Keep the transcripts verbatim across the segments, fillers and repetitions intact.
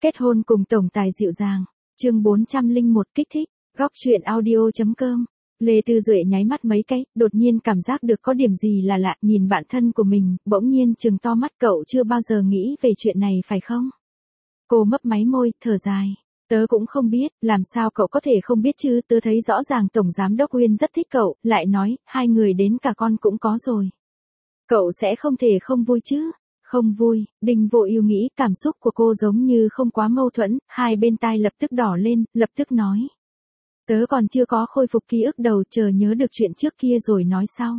Kết hôn cùng tổng tài dịu dàng. Chương bốn trăm lẻ một kích thích. Góc truyện audio.com. Lê Tư Duệ nháy mắt mấy cái, đột nhiên cảm giác được có điểm gì là lạ, nhìn bạn thân của mình, bỗng nhiên trừng to mắt. Cậu chưa bao giờ nghĩ về chuyện này phải không? Cô mấp máy môi, thở dài. Tớ cũng không biết, làm sao cậu có thể không biết chứ, tớ thấy rõ ràng Tổng Giám Đốc Uyên rất thích cậu, lại nói, hai người đến cả con cũng có rồi. Cậu sẽ không thể không vui chứ? Không vui, Đinh Vô Ưu nghĩ cảm xúc của cô giống như không quá mâu thuẫn, hai bên tai lập tức đỏ lên, lập tức nói. Tớ còn chưa có khôi phục ký ức đầu, chờ nhớ được chuyện trước kia rồi nói sau.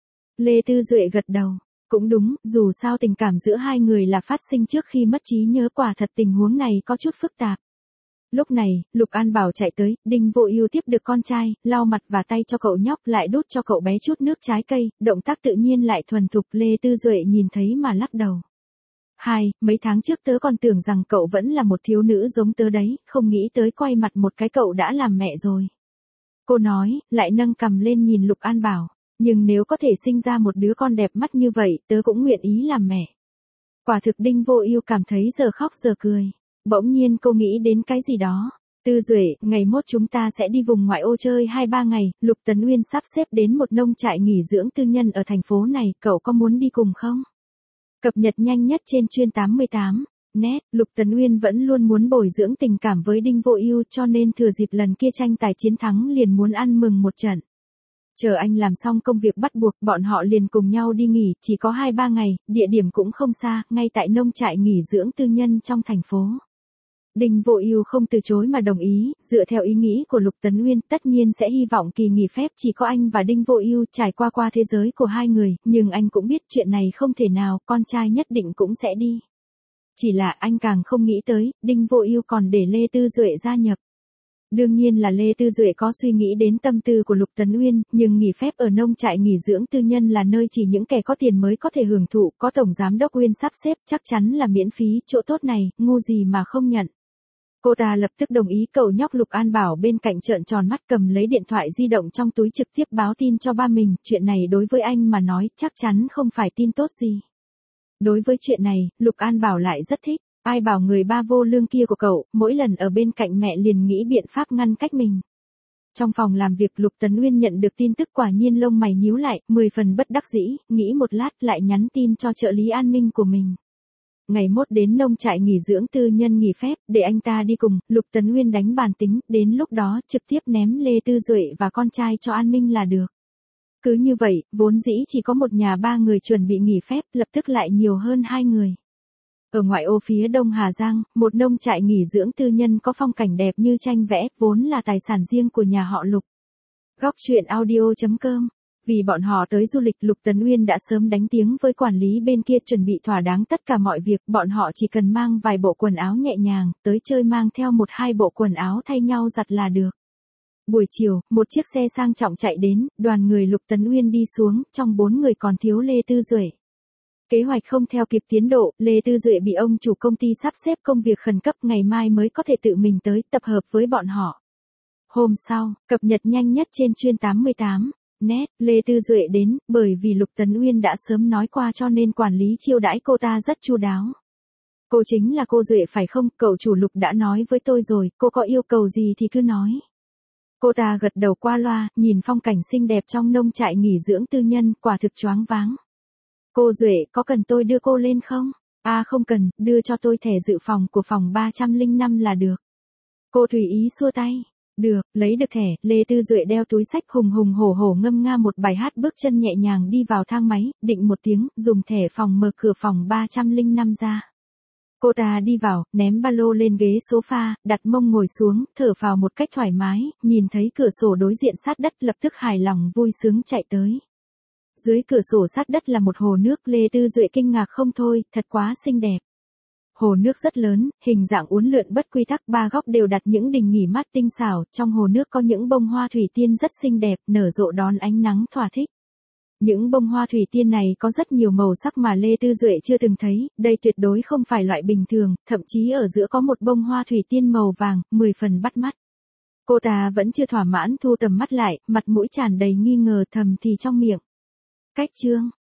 Lê Tư Duệ gật đầu. Cũng đúng, dù sao tình cảm giữa hai người là phát sinh trước khi mất trí nhớ, quả thật tình huống này có chút phức tạp. Lúc này, Lục An Bảo chạy tới, Đinh Vô Ưu tiếp được con trai, lau mặt và tay cho cậu nhóc, lại đút cho cậu bé chút nước trái cây, động tác tự nhiên lại thuần thục. Lê Tư Duệ nhìn thấy mà lắc đầu. Hai, mấy tháng trước tớ còn tưởng rằng cậu vẫn là một thiếu nữ giống tớ đấy, không nghĩ tới quay mặt một cái cậu đã làm mẹ rồi. Cô nói, lại nâng cằm lên nhìn Lục An Bảo, nhưng nếu có thể sinh ra một đứa con đẹp mắt như vậy, tớ cũng nguyện ý làm mẹ. Quả thực Đinh Vô Ưu cảm thấy giờ khóc giờ cười. Bỗng nhiên cô nghĩ đến cái gì đó. Tư Duệ, ngày mốt chúng ta sẽ đi vùng ngoại ô chơi hai ba ngày, Lục Tấn Uyên sắp xếp đến một nông trại nghỉ dưỡng tư nhân ở thành phố này, cậu có muốn đi cùng không? Cập nhật nhanh nhất trên chuyên tám mươi tám. Net, Lục Tấn Uyên vẫn luôn muốn bồi dưỡng tình cảm với Đinh Vô Ưu, cho nên thừa dịp lần kia tranh tài chiến thắng liền muốn ăn mừng một trận. Chờ anh làm xong công việc bắt buộc, bọn họ liền cùng nhau đi nghỉ, chỉ có hai ba ngày, địa điểm cũng không xa, ngay tại nông trại nghỉ dưỡng tư nhân trong thành phố. Đinh Vô Ưu không từ chối mà đồng ý, dựa theo ý nghĩ của Lục Tấn Uyên, tất nhiên sẽ hy vọng kỳ nghỉ phép chỉ có anh và Đinh Vô Ưu, trải qua qua thế giới của hai người, nhưng anh cũng biết chuyện này không thể nào, con trai nhất định cũng sẽ đi. Chỉ là anh càng không nghĩ tới, Đinh Vô Ưu còn để Lê Tư Duệ gia nhập. Đương nhiên là Lê Tư Duệ có suy nghĩ đến tâm tư của Lục Tấn Uyên, nhưng nghỉ phép ở nông trại nghỉ dưỡng tư nhân là nơi chỉ những kẻ có tiền mới có thể hưởng thụ, có Tổng Giám Đốc Uyên sắp xếp, chắc chắn là miễn phí, chỗ tốt này, ngu gì mà không nhận. Cô ta lập tức đồng ý. Cậu nhóc Lục An Bảo bên cạnh trợn tròn mắt, cầm lấy điện thoại di động trong túi trực tiếp báo tin cho ba mình, chuyện này đối với anh mà nói chắc chắn không phải tin tốt gì. Đối với chuyện này, Lục An Bảo lại rất thích, ai bảo người ba vô lương kia của cậu, mỗi lần ở bên cạnh mẹ liền nghĩ biện pháp ngăn cách mình. Trong phòng làm việc, Lục Tấn Uyên nhận được tin tức quả nhiên lông mày nhíu lại, mười phần bất đắc dĩ, nghĩ một lát lại nhắn tin cho trợ lý an ninh của mình. Ngày mốt đến nông trại nghỉ dưỡng tư nhân nghỉ phép, để anh ta đi cùng. Lục Tấn Uyên đánh bàn tính, đến lúc đó trực tiếp ném Lê Tư Duệ và con trai cho an ninh là được. Cứ như vậy, vốn dĩ chỉ có một nhà ba người chuẩn bị nghỉ phép, lập tức lại nhiều hơn hai người. Ở ngoại ô phía đông Hà Giang, một nông trại nghỉ dưỡng tư nhân có phong cảnh đẹp như tranh vẽ, vốn là tài sản riêng của nhà họ Lục. Góc truyện audio.com. Vì bọn họ tới du lịch, Lục Tấn Uyên đã sớm đánh tiếng với quản lý bên kia chuẩn bị thỏa đáng tất cả mọi việc, bọn họ chỉ cần mang vài bộ quần áo nhẹ nhàng, tới chơi mang theo một hai bộ quần áo thay nhau giặt là được. Buổi chiều, một chiếc xe sang trọng chạy đến, đoàn người Lục Tấn Uyên đi xuống, trong bốn người còn thiếu Lê Tư Duệ. Kế hoạch không theo kịp tiến độ, Lê Tư Duệ bị ông chủ công ty sắp xếp công việc khẩn cấp, ngày mai mới có thể tự mình tới tập hợp với bọn họ. Hôm sau, cập nhật nhanh nhất trên chuyên tám mươi tám. Net, Lê Tư Duệ đến, bởi vì Lục Tấn Uyên đã sớm nói qua cho nên quản lý chiêu đãi cô ta rất chu đáo. Cô chính là cô Duệ phải không? Cậu chủ Lục đã nói với tôi rồi, cô có yêu cầu gì thì cứ nói. Cô ta gật đầu qua loa, nhìn phong cảnh xinh đẹp trong nông trại nghỉ dưỡng tư nhân, quả thực choáng váng. Cô Duệ, có cần tôi đưa cô lên không? À không cần, đưa cho tôi thẻ dự phòng của phòng ba trăm lẻ năm là được. Cô tùy ý xua tay. Được, lấy được thẻ, Lê Tư Duệ đeo túi xách hùng hùng hổ hổ ngâm nga một bài hát, bước chân nhẹ nhàng đi vào thang máy, định một tiếng, dùng thẻ phòng mở cửa phòng ba trăm lẻ năm ra. Cô ta đi vào, ném ba lô lên ghế sofa, đặt mông ngồi xuống, thở phào một cách thoải mái, nhìn thấy cửa sổ đối diện sát đất, lập tức hài lòng vui sướng chạy tới. Dưới cửa sổ sát đất là một hồ nước, Lê Tư Duệ kinh ngạc không thôi, thật quá xinh đẹp. Hồ nước rất lớn, hình dạng uốn lượn bất quy tắc, ba góc đều đặt những đình nghỉ mát tinh xảo, trong hồ nước có những bông hoa thủy tiên rất xinh đẹp, nở rộ đón ánh nắng thỏa thích. Những bông hoa thủy tiên này có rất nhiều màu sắc mà Lê Tư Duệ chưa từng thấy, đây tuyệt đối không phải loại bình thường, thậm chí ở giữa có một bông hoa thủy tiên màu vàng, mười phần bắt mắt. Cô ta vẫn chưa thỏa mãn, thu tầm mắt lại, mặt mũi tràn đầy nghi ngờ, thầm thì trong miệng. Cách chương,